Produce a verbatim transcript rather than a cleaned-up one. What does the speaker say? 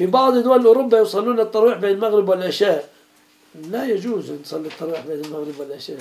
في بعض دول أوروبا يصلون التراويح بين المغرب والعشاء، لا يجوز أن نصلي التراويح بين المغرب والعشاء.